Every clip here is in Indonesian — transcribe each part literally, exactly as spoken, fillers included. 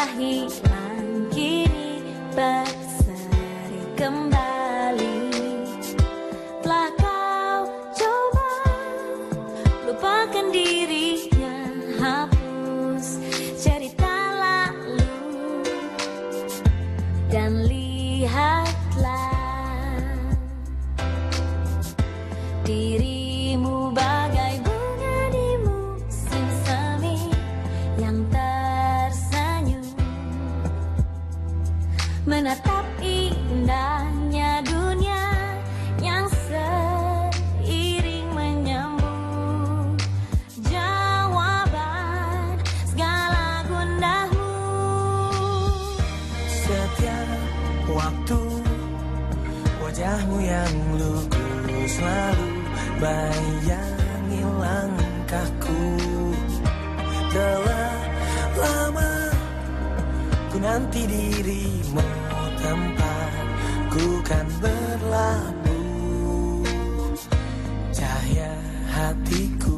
telah hilang kini berseri kembali. Telah kau coba lupakan dirinya, hapus cerita lalu dan lihatlah dirimu bagai bunga di musim semi yang tersenyum menatap indahnya dunia yang seiring menyambut jawaban segala gundamu. Setiap waktu wajahmu yang lugu selalu bayangi langkahku. Telah lama ku nanti dirimu, tempat ku kan berlabuh cahaya hatiku.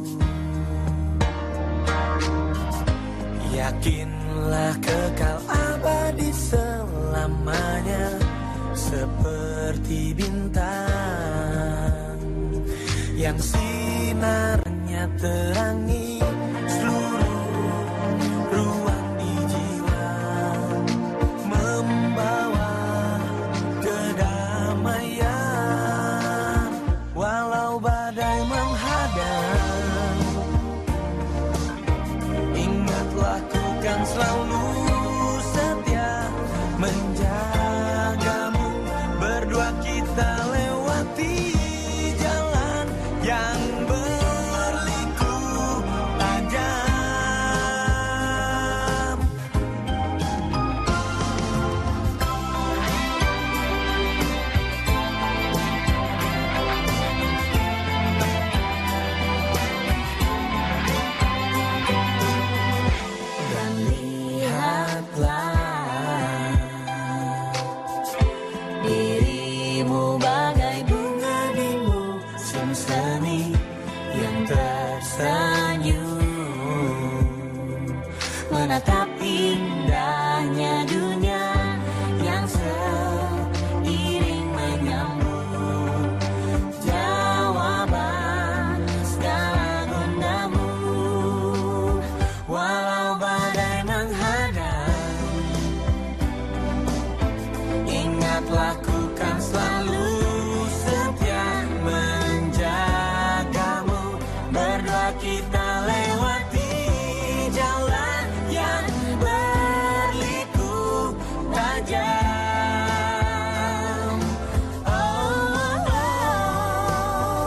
Yakinlah kekal abadi selamanya, seperti bintang yang sinarnya terangi seluruh ruang di jiwa, membawa kedamaian walau badai menghadang. Ingatlah ku kan selalu setia menjagamu, berdua kita lewati jalan yang berliku tajam. Dan lihatlah dirimu bagai bunga di musim semi yang tersenyum menatap indahnya dunia yang seiring menyambut jawaban segala gundamu. Walau badai menghadang, ingatlah ku kan selalu setia menjagamu, berdua kita lewati jalan yang berliku tajam. Oh, oh, oh.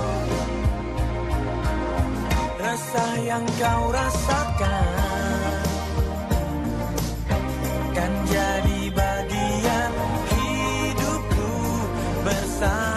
Resah yang kau rasakan kan jadi bagian hidupku bersama.